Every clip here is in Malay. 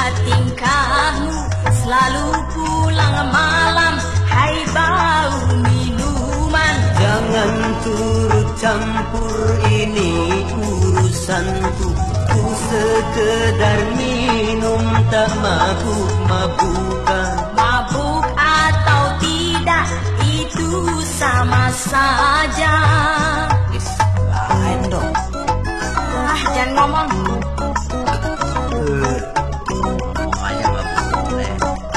tingkahmu selalu pulang malam, hai bau minuman. Jangan turut campur ini urusanku, ku sekedar minum tak mabuk-mabukan. Mabuk atau tidak itu sama saja. Lain dong. Jangan ngomong. Makanya nggak boleh.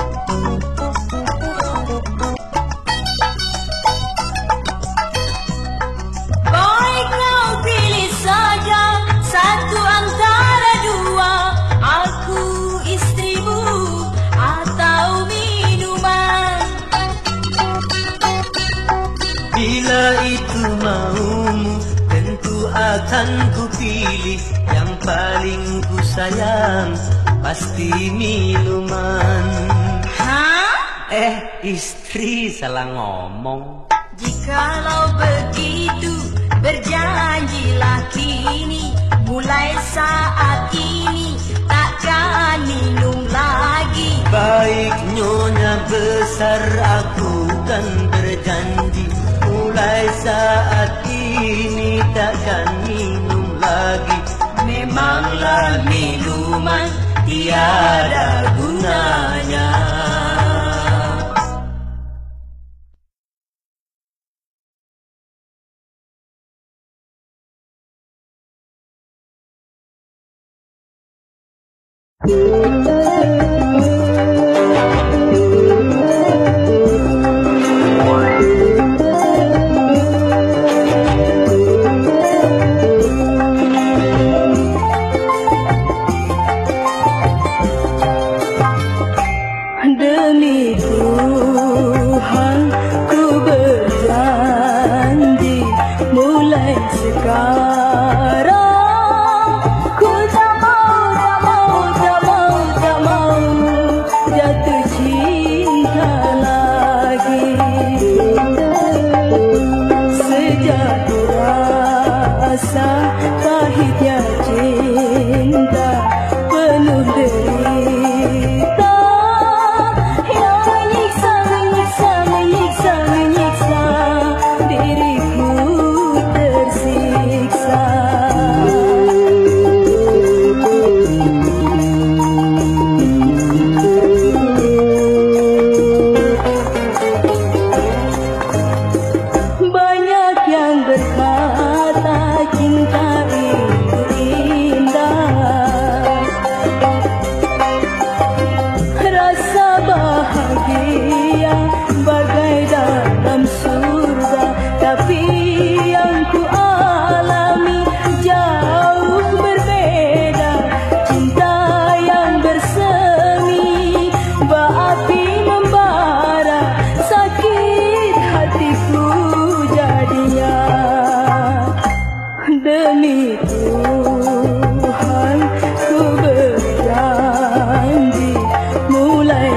Baiknya pilih saja satu antara dua, aku istrimu atau minuman. Bila itu maumu, tentu akan ku pilih yang paling ku sayang, pasti minuman. Hah? Istri salah ngomong. Jikalau begitu, berjanjilah kini, mulai saat ini takkan minum lagi. Baik nyonya besar, aku kan berjanji, mulai saat ini takkan minum lagi. Memanglah minuman tiada gunanya. Demi Tuhan ku berjanji, mulai sekarang ku tak mau jatuh cinta lagi. Sejak ku rasa pahitnya cinta penuh derita, menyiksa diriku tersiksa. Banyak yang berkata cinta itu indah, rasa bahagia bagai dalam surga, tapi yang ku alami jauh berbeda. Cinta yang bersemi berapi membara, sakit hatiku jadinya. Demi Tuhan ku berjanji, mulai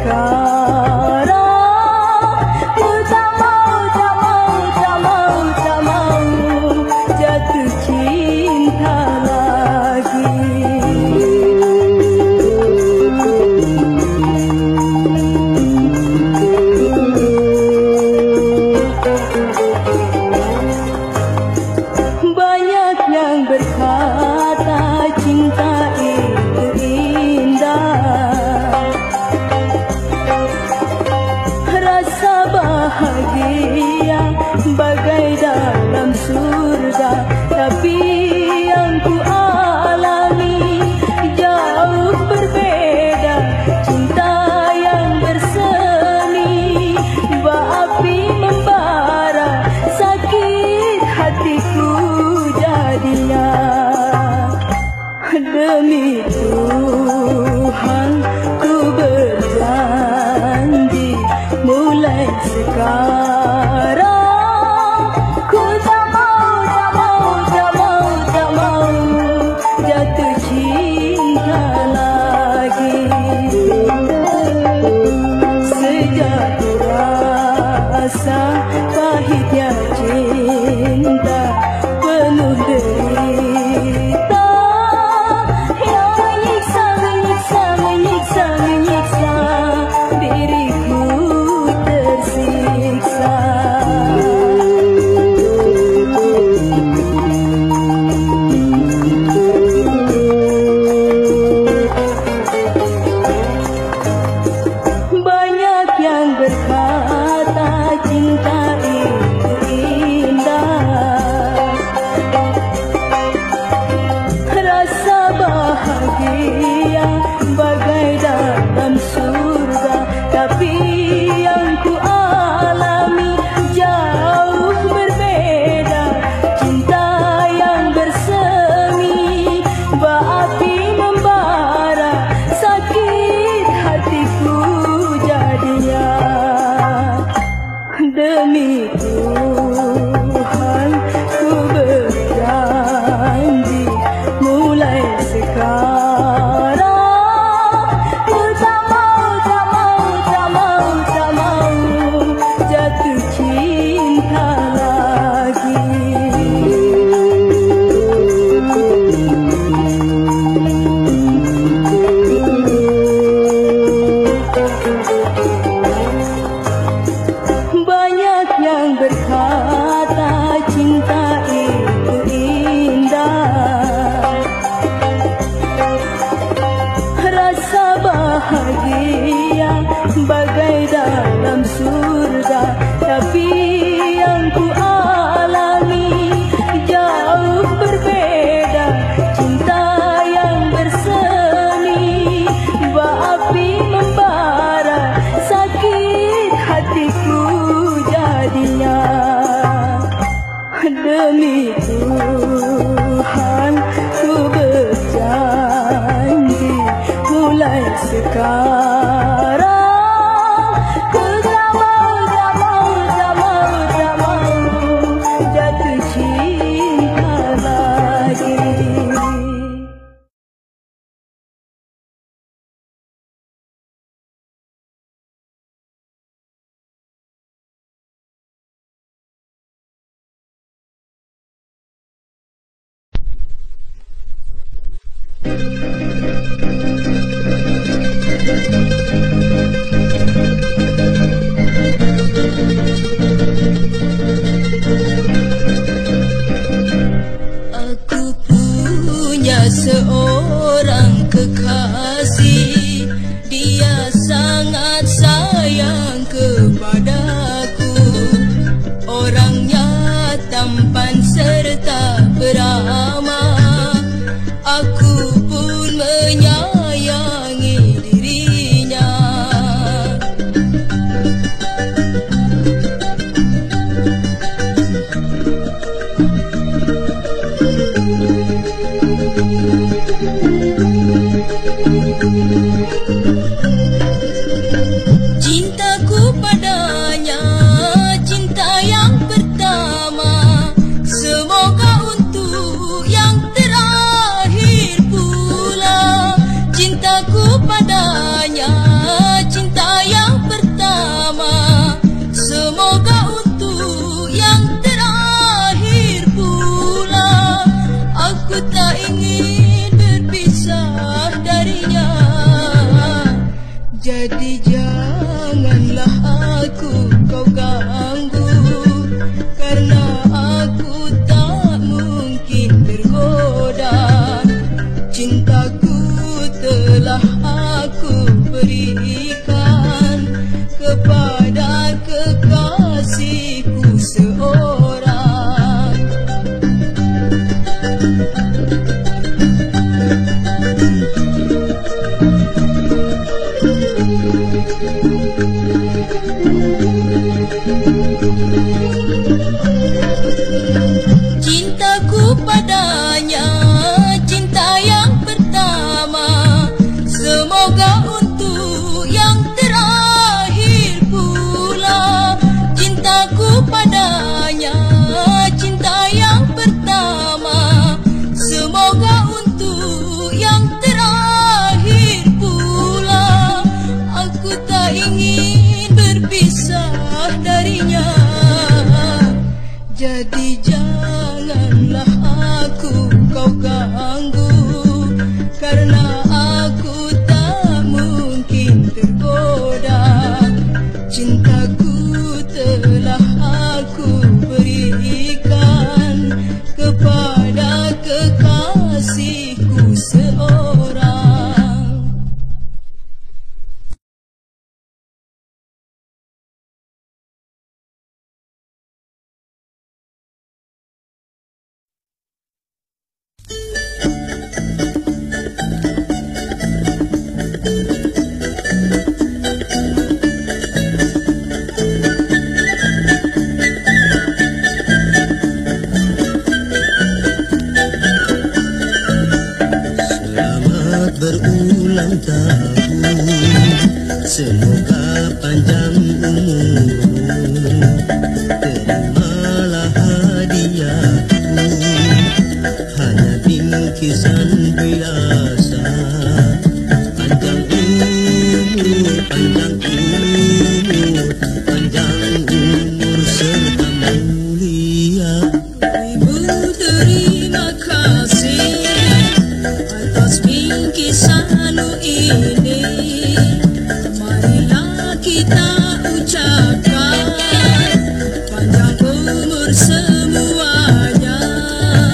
sekarang ku tak mau jatuh cinta lagi. Banyak yang berkata cinta itu indah, rasa bahagia bagai dalam surga, tapi yang ku alami jauh berbeda. Cinta yang bersemi berapi membara, sakit hatiku jadinya. Demi Tuhan ku berjanji, mulai sekarang ku tak mau jatuh cinta lagi. Sejak ku rasa pahitnya cinta penuh derita, yang menyiksa bahagia bagai dalam surga, tapi yang ku alami jauh berbeda. Cinta yang bersemi berapi membara, sakit hatiku jadinya. Demi Tuhan ku berjanji, mulai sekarang ku tak mau jatuh cinta lagi. Aku punya seorang kekasih, dia sangat sayang kepadaku. Orangnya tampan serta beramah, aku pun menyayangi dirinya. Cintaku padanya cinta yang pertama, semoga untuk yang terakhir pula. Cintaku padanya cinta yang pertama, semoga untuk yang terakhir pula. Aku tak ingin berpisah darinya, jadi janganlah aku kau ganggu, karena aku tak mungkin tergoda. Cintaku telah aku berikan kepada kekasihku seorang. Cintaku padanya cinta yang pertama, semoga untuk yang terakhir pula. Cintaku padanya cinta yang pertama, semoga untuk yang terakhir pula. Aku tak ingin berpisah darinya, jadi janganlah aku kau ganggu, karena aku tak mungkin tergoda. Cintaku telah aku berikan kepada kekasihku seorang. Selamat berulang tahun, semoga panjang umurmu. Terimalah hadiahku, hanya bingkisan biasa. Panjang umur, panjang umur, panjang umur serta mulia. Ibu terima kasih atas bingkisanmu ini. Marilah kita ucapkan panjang umur semuanya.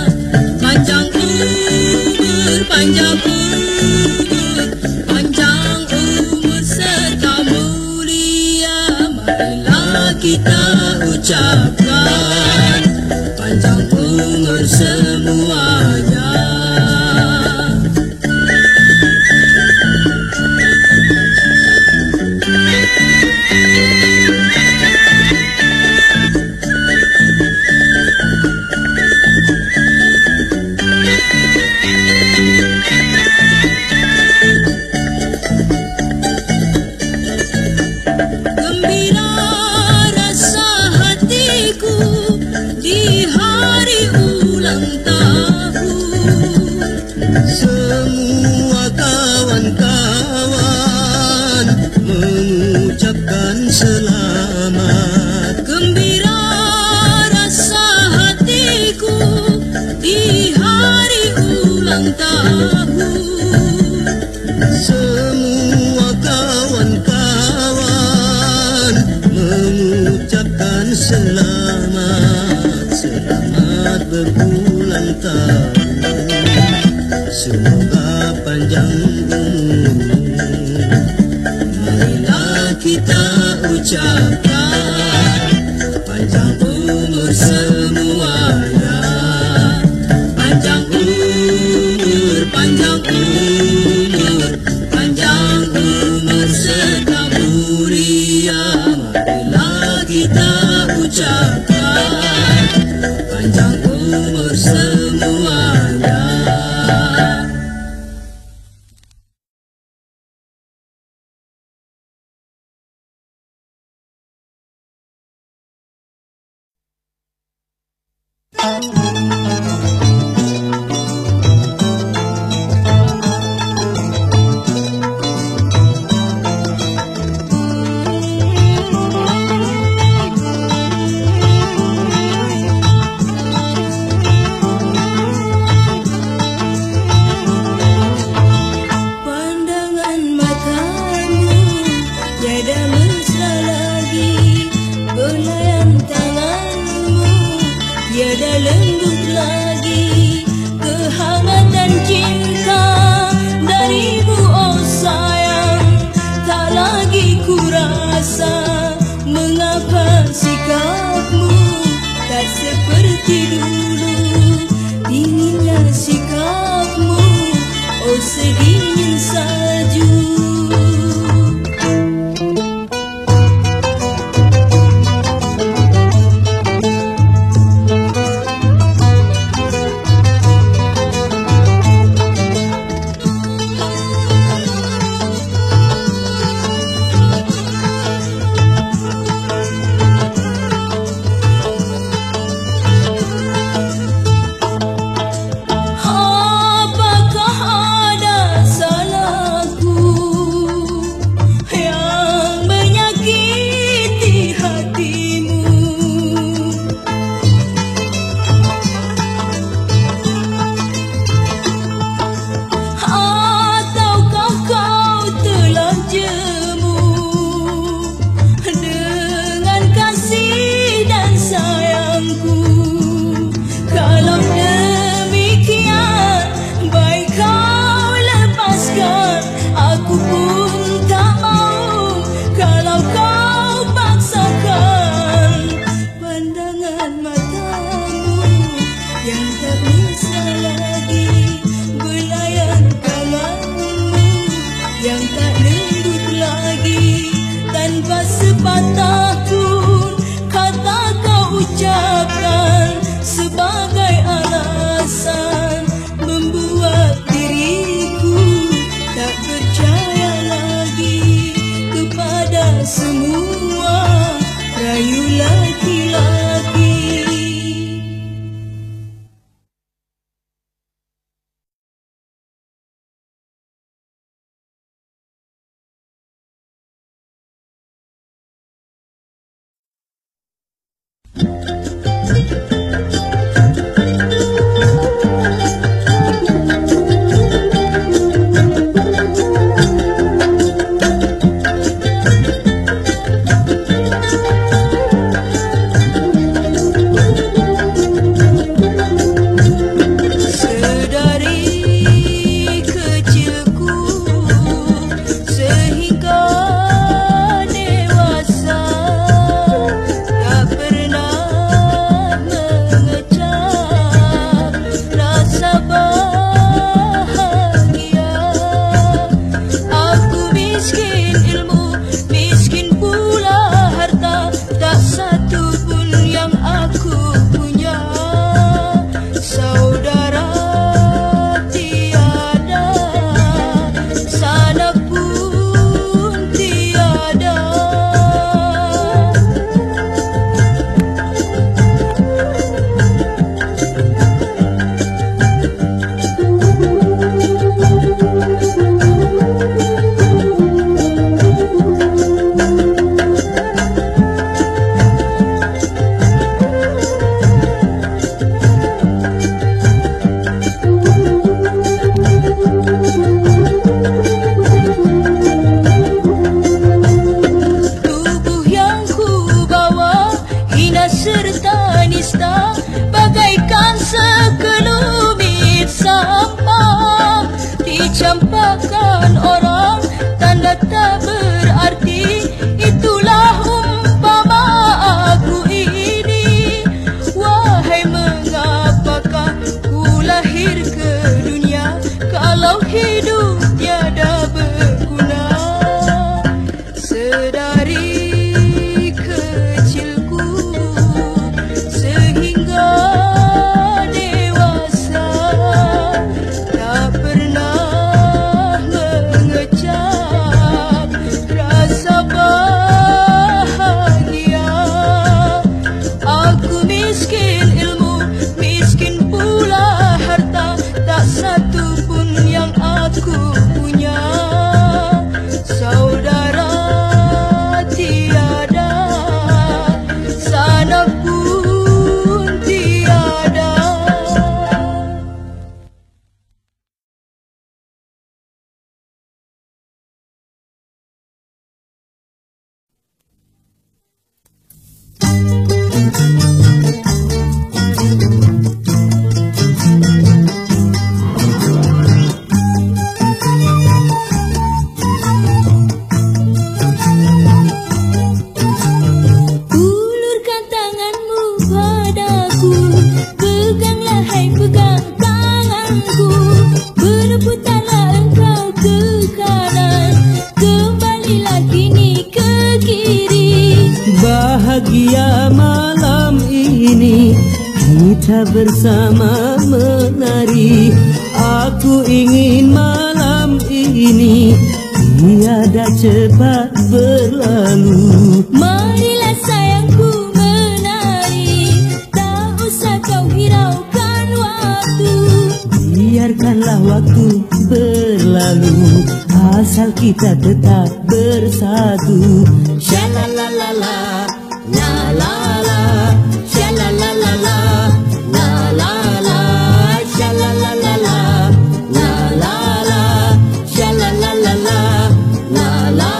Panjang umur, panjang umur, panjang kita ucapkan panjang umur semuanya. Semua kawan-kawan mengucapkan selamat. Gembira rasa hatiku di hari ulang tahun. Semua kawan-kawan mengucapkan selamat. Selamat berulang tahun. Semoga panjang umur. Marilah kita ucapkan panjang umur semuanya. Panjang umur, panjang umur, panjang umur serta mulia. Marilah kita ucapkan panjang umur semuanya. Pandangan matamu tiada mesra lagi, belayan tanganmu tiada lembut lagi, kehangatan cinta darimu oh sayang tak lagi kurasa. Mengapa sikapmu tak seperti dulu, dinginnya sikapmu oh sedingin salju. Apakah ada salahku yang menyakiti hatimu? Ataukah kau telah jemu dengan kasih dan sayangku? Kalau demikian, baik kau lepaskan, aku pun tak mau. Kalau kau paksakan, pandangan matamu yang tak bisa lagi, belayan tanganmu yang tak lembut lagi, tanpa sepatah pun kata kau ucapkan sebagai alasan membuat diriku tak percaya lagi kepada semua rayu laki-laki. Bahagia malam ini kita bersama menari. Aku ingin malam ini tiada cepat berlalu. Marilah sayangku menari, tak usah kau hiraukan waktu. Biarkanlah waktu berlalu, asal kita tetap bersatu. Shalalalala, la la la, shalalalala, la la la, shalalalala, la la la, shalalalala, la la la.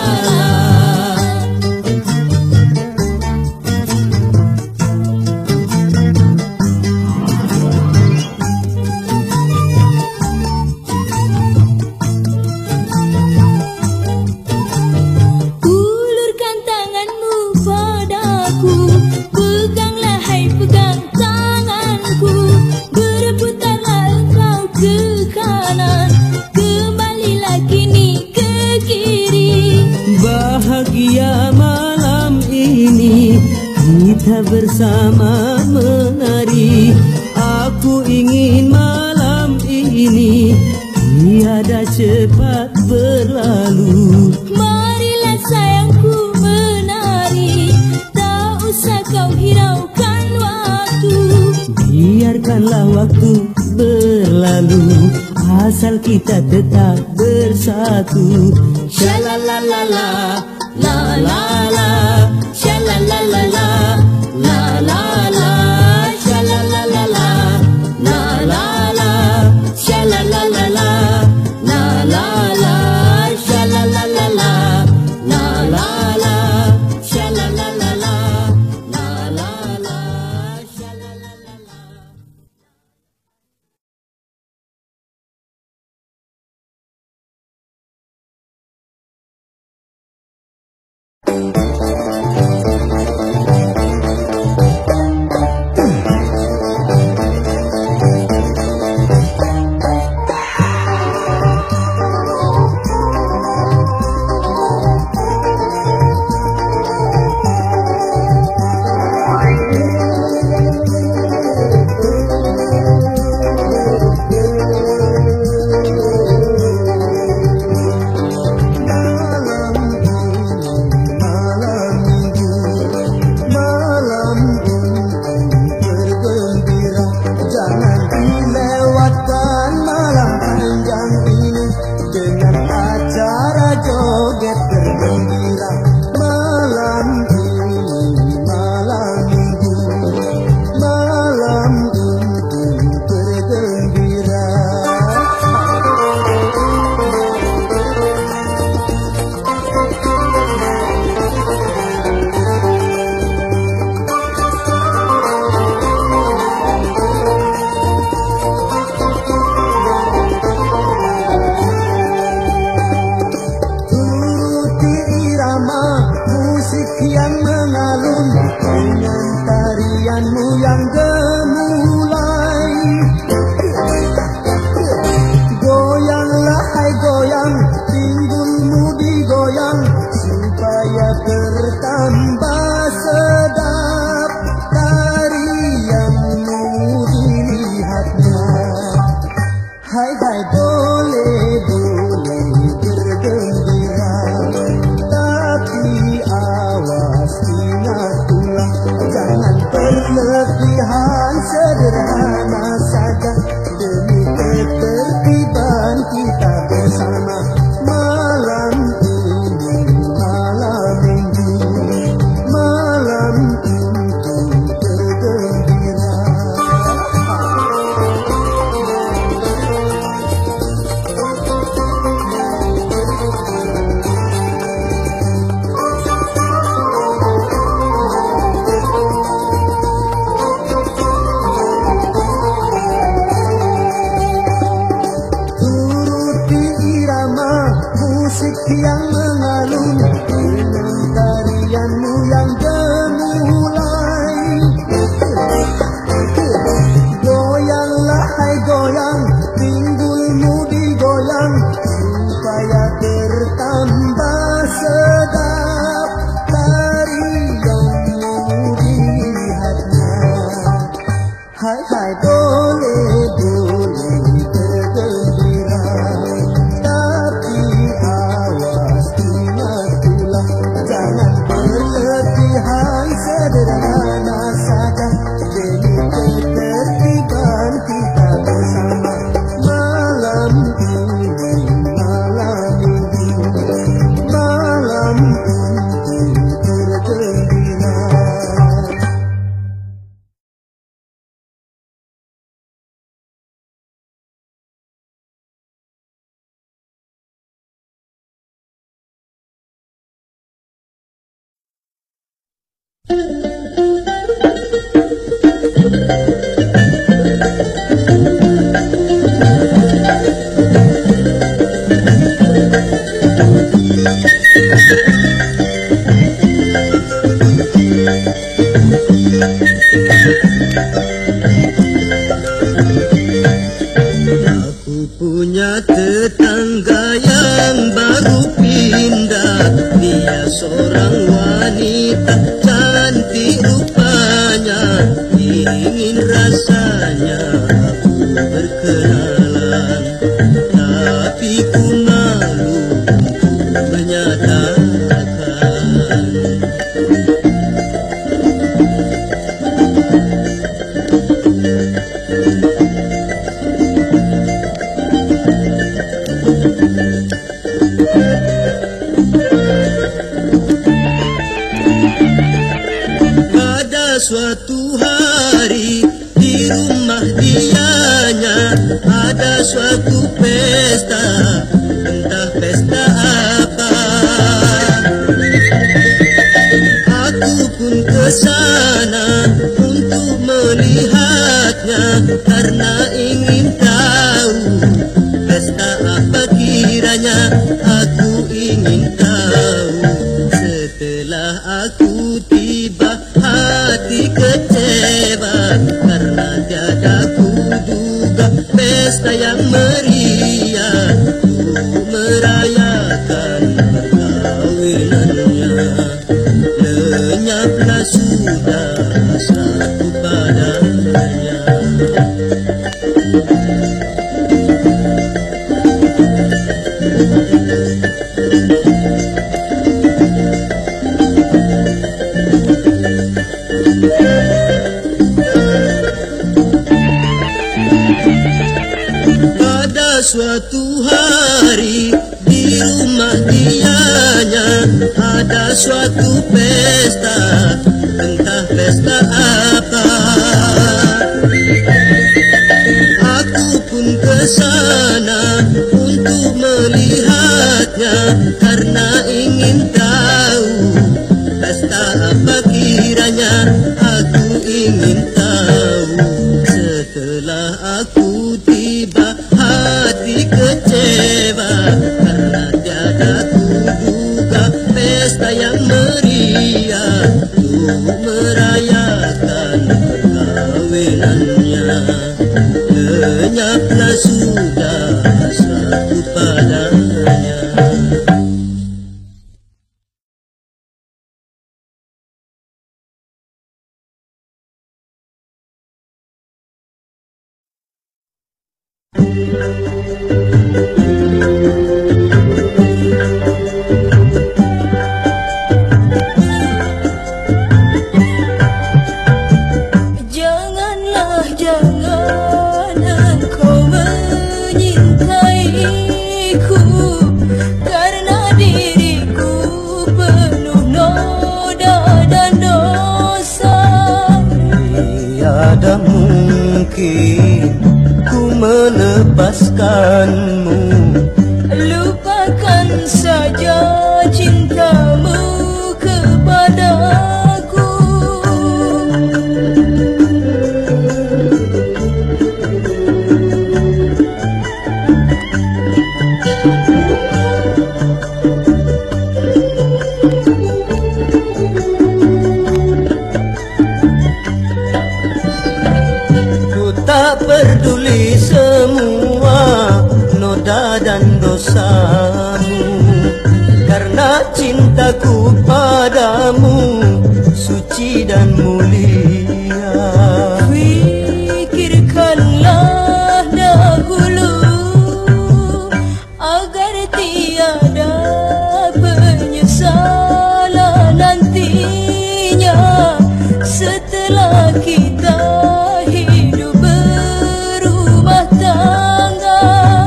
Ulurkan tanganmu padaku, peganglah hai pegang tanganku. Berputarlah engkau ke kanan, kembalilah kini ke kiri. Bahagia malam ini kita bersama menari. Aku ingin malam ini tiada cepat berlalu. Marilah sayangku menari, tak usah kau hiraukan waktu. Biarkanlah waktu berlalu, asal kita tetap bersatu. Shalalalala, la la la, shalalalala, la la la, shalalalala, la la la, shalalalala, la la la, shalalalala, la la la, shalalalala, la la la, shalalalala. Aku punya tetangga yang baru pindah. Dia seorang wanita cantik rupanya. Ingin rasanya aku berkenalan, tapi ku malu untuk menyatakan. Suatu hari di rumah dianya ada suatu pesta, entah pesta apa. Aku pun ke sana untuk melihatnya karena ingin tahu pesta apa kiranya. Aku ingin tahu. Setelah aku tiba hati kecewa karena tiada kuduga pesta yang meriah untuk merayakan perkahwinannya. Lenyaplah sudah asaku padanya. Pada suatu hari di rumah dianya ada suatu pesta, entah pesta apa. Aku pun ke sana untuk melihatnya karena ingin tahu pesta apa kiranya. Aku ingin tahu. Setelah aku tiba hati kecewa karena tiada kuduga pesta yang meriah untuk merayakan perkahwinannya. Lenyaplah sudah asaku padanya. Janganlah, jangan engkau menyintaiku, karena diriku penuh noda dan dosa. Tiada mungkin ku melepaskanmu. Lupakan saja cintamu kepadaku. Ku tak peduli semua noda dan dosamu, karena cintaku padamu suci dan mulia. Fikirkanlah dahulu agar tiada penyesalan nantinya setelah kita hidup berumah tangga.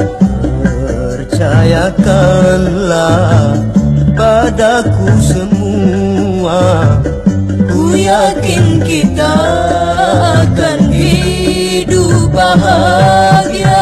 Percayakanlah padaku semua, Ku yakin kita akan hidup bahagia.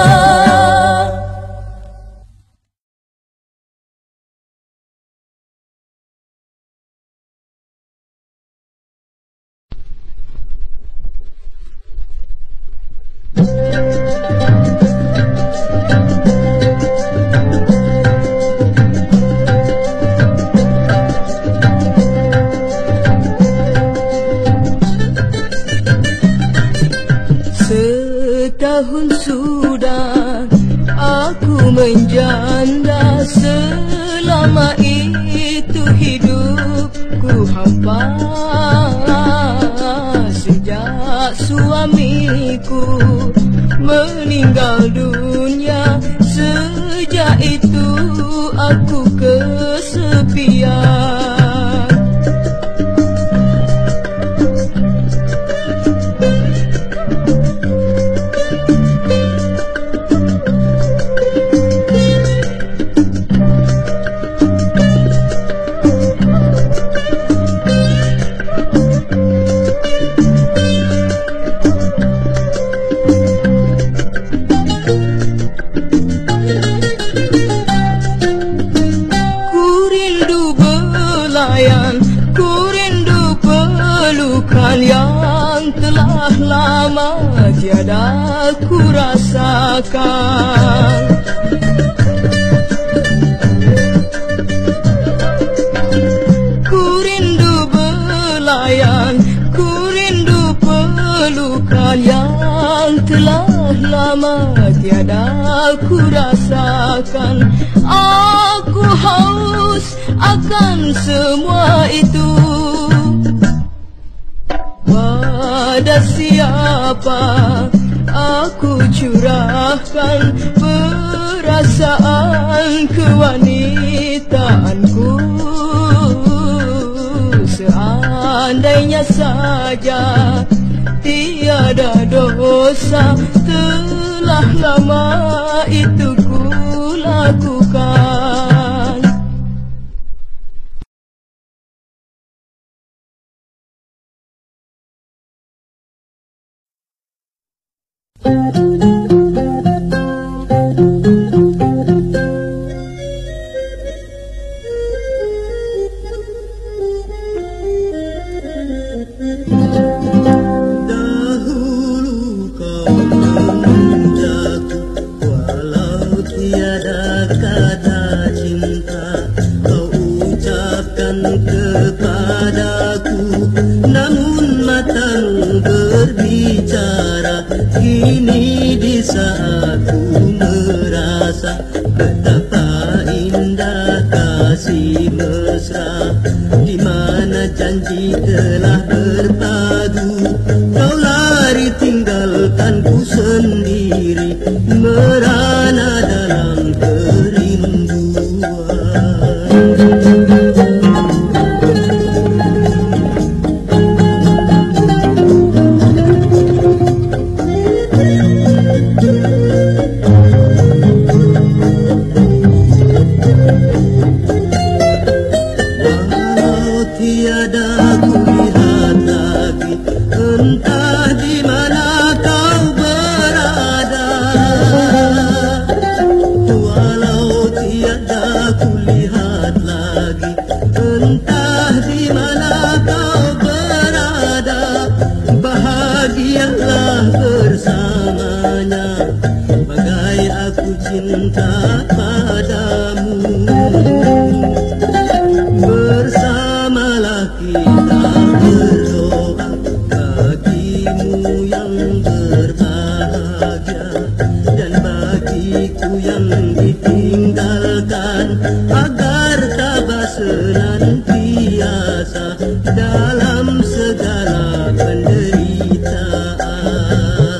hidupku hampa sejak suamiku meninggal dunia. Sejak itu aku kesepian. Yang telah lama tiada ku rasakan. Ku rindu belayan, ku rindu pelukan yang telah lama tiada ku rasakan. Aku haus akan semua itu. Pada siapa aku curahkan perasaan kewanitaanku? Seandainya saja tiada dosa telah lama itu ku lakukan. Dahulu kau memujaku, walau tiada kata cinta kau ucapkan kepadaku. Namun matamu berbicara, kini di saat ku merasa betapa indah kasih mesra, di mana janji telah berpadu. Kau lari tinggalkan ku sendiri, merana dalam kerinduan. Tiada kulihat lagi, entah di mana kau berada. Walau tiada kulihat lagi, entah di mana kau berada. Bahagialah bersamanya, bagai aku cinta padamu. Bersamalah kita berdoa bagimu yang berbahagia, dan bagiku yang ditinggalkan, agar tabah senantiasa dalam segala penderitaan.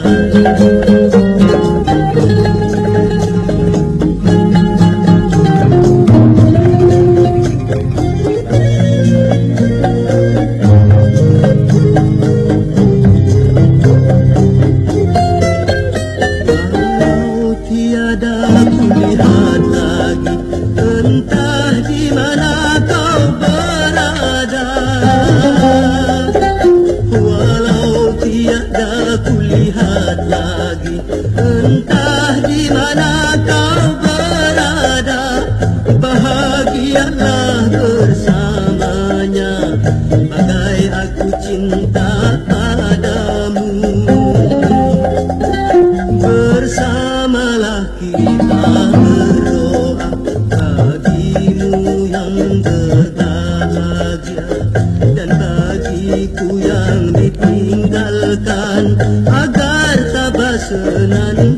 Kulihat lagi, entah di mana kau berada. Walau tiada kulihat lagi, entah di mana kau berada. Bahagialah bersamanya, bagai aku cinta padamu. Bersamalah kita berdoa bagimu yang berbahagia, dan bagiku yang ditinggalkan, agar tabah senantiasa